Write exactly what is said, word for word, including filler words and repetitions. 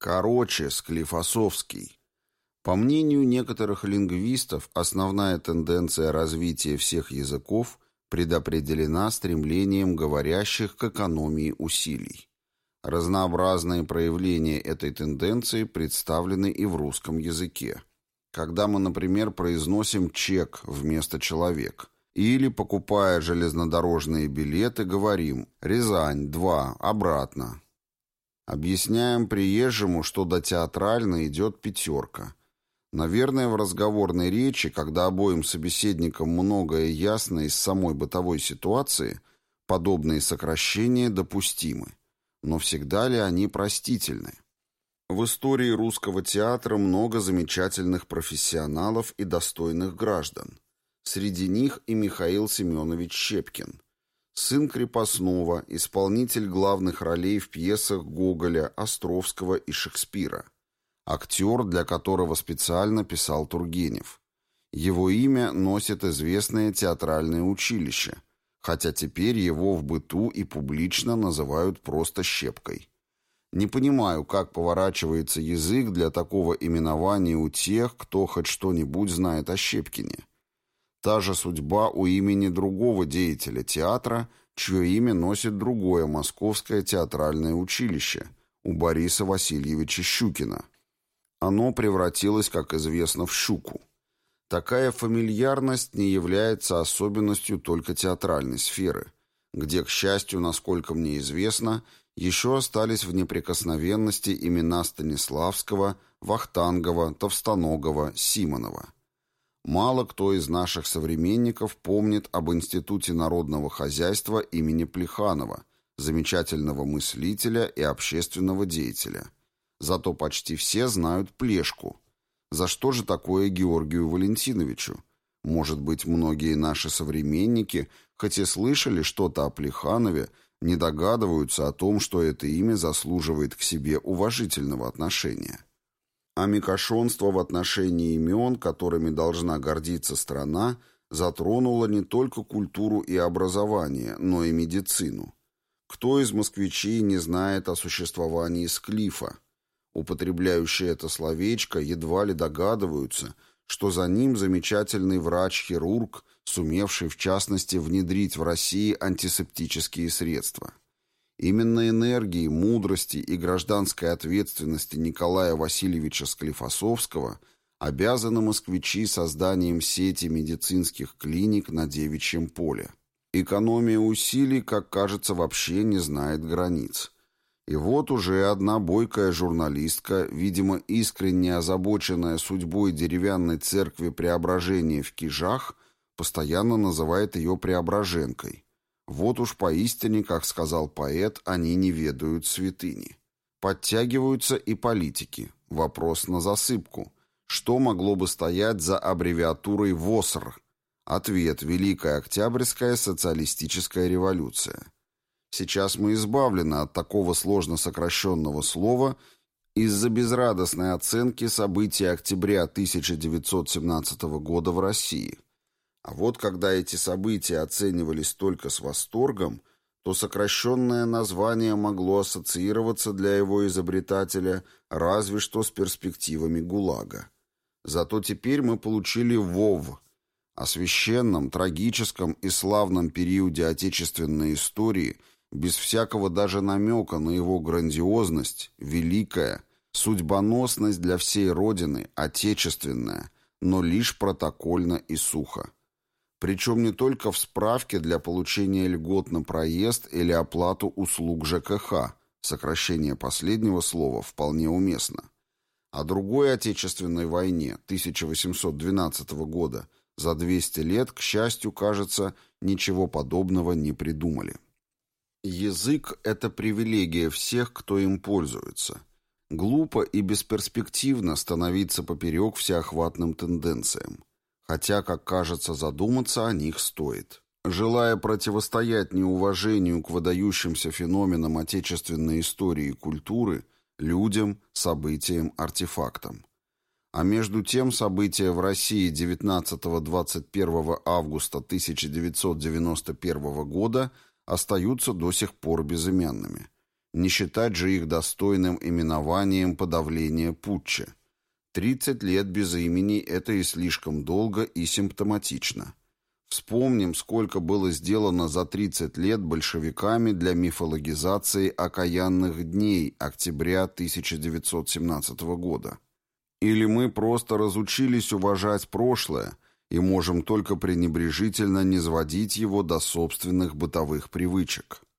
Короче, Склифосовский. По мнению некоторых лингвистов, основная тенденция развития всех языков предопределена стремлением говорящих к экономии усилий. Разнообразные проявления этой тенденции представлены и в русском языке. Когда мы, например, произносим «чек» вместо «человек», или, покупая железнодорожные билеты, говорим «Рязань, два, обратно». Объясняем приезжему, что до театральной идет пятерка. Наверное, в разговорной речи, когда обоим собеседникам многое ясно из самой бытовой ситуации, подобные сокращения допустимы. Но всегда ли они простительны? В истории русского театра много замечательных профессионалов и достойных граждан. Среди них и Михаил Семенович Щепкин. Сын крепостного, исполнитель главных ролей в пьесах Гоголя, Островского и Шекспира. Актер, для которого специально писал Тургенев. Его имя носит известное театральное училище, хотя теперь его в быту и публично называют просто Щепкой. Не понимаю, как поворачивается язык для такого именования у тех, кто хоть что-нибудь знает о Щепкине. Та же судьба у имени другого деятеля театра, чье имя носит другое московское театральное училище, у Бориса Васильевича Щукина. Оно превратилось, как известно, в щуку. Такая фамильярность не является особенностью только театральной сферы, где, к счастью, насколько мне известно, еще остались в неприкосновенности имена Станиславского, Вахтангова, Товстоногова, Симонова. Мало кто из наших современников помнит об Институте народного хозяйства имени Плеханова, замечательного мыслителя и общественного деятеля. Зато почти все знают Плешку. За что же такое Георгию Валентиновичу? Может быть, многие наши современники, хоть и слышали что-то о Плеханове, не догадываются о том, что это имя заслуживает к себе уважительного отношения. А мекошонство в отношении имен, которыми должна гордиться страна, затронуло не только культуру и образование, но и медицину. Кто из москвичей не знает о существовании Склифа? Употребляющие это словечко едва ли догадываются, что за ним замечательный врач-хирург, сумевший в частности внедрить в России антисептические средства. Именно энергии, мудрости и гражданской ответственности Николая Васильевича Склифосовского обязаны москвичи созданием сети медицинских клиник на Девичьем поле. Экономия усилий, как кажется, вообще не знает границ. И вот уже одна бойкая журналистка, видимо, искренне озабоченная судьбой деревянной церкви Преображения в Кижах, постоянно называет ее Преображенкой. Вот уж поистине, как сказал поэт, они не ведают святыни. Подтягиваются и политики. Вопрос на засыпку. Что могло бы стоять за аббревиатурой ВОСР? Ответ – Великая Октябрьская социалистическая революция. Сейчас мы избавлены от такого сложно сокращенного слова из-за безрадостной оценки событий октября тысяча девятьсот семнадцатого года в России. А вот когда эти события оценивались только с восторгом, то сокращенное название могло ассоциироваться для его изобретателя разве что с перспективами ГУЛАГа. Зато теперь мы получили ВОВ. О священном, трагическом и славном периоде отечественной истории, без всякого даже намека на его грандиозность, великая, судьбоносность для всей Родины, отечественная, но лишь протокольно и сухо. Причем не только в справке для получения льгот на проезд или оплату услуг ЖКХ, сокращение последнего слова вполне уместно. О другой Отечественной войне тысяча восемьсот двенадцатого года за двести лет, к счастью, кажется, ничего подобного не придумали. Язык – это привилегия всех, кто им пользуется. Глупо и бесперспективно становиться поперек всеохватным тенденциям. Хотя, как кажется, задуматься о них стоит. Желая противостоять неуважению к выдающимся феноменам отечественной истории и культуры, людям, событиям, артефактам. А между тем события в России девятнадцатого-двадцать первого августа тысяча девятьсот девяносто первого года остаются до сих пор безымянными. Не считать же их достойным именованием подавления путча. тридцать лет без имени – это и слишком долго, и симптоматично. Вспомним, сколько было сделано за тридцать лет большевиками для мифологизации окаянных дней октября тысяча девятьсот семнадцатого года. Или мы просто разучились уважать прошлое и можем только пренебрежительно низводить его до собственных бытовых привычек.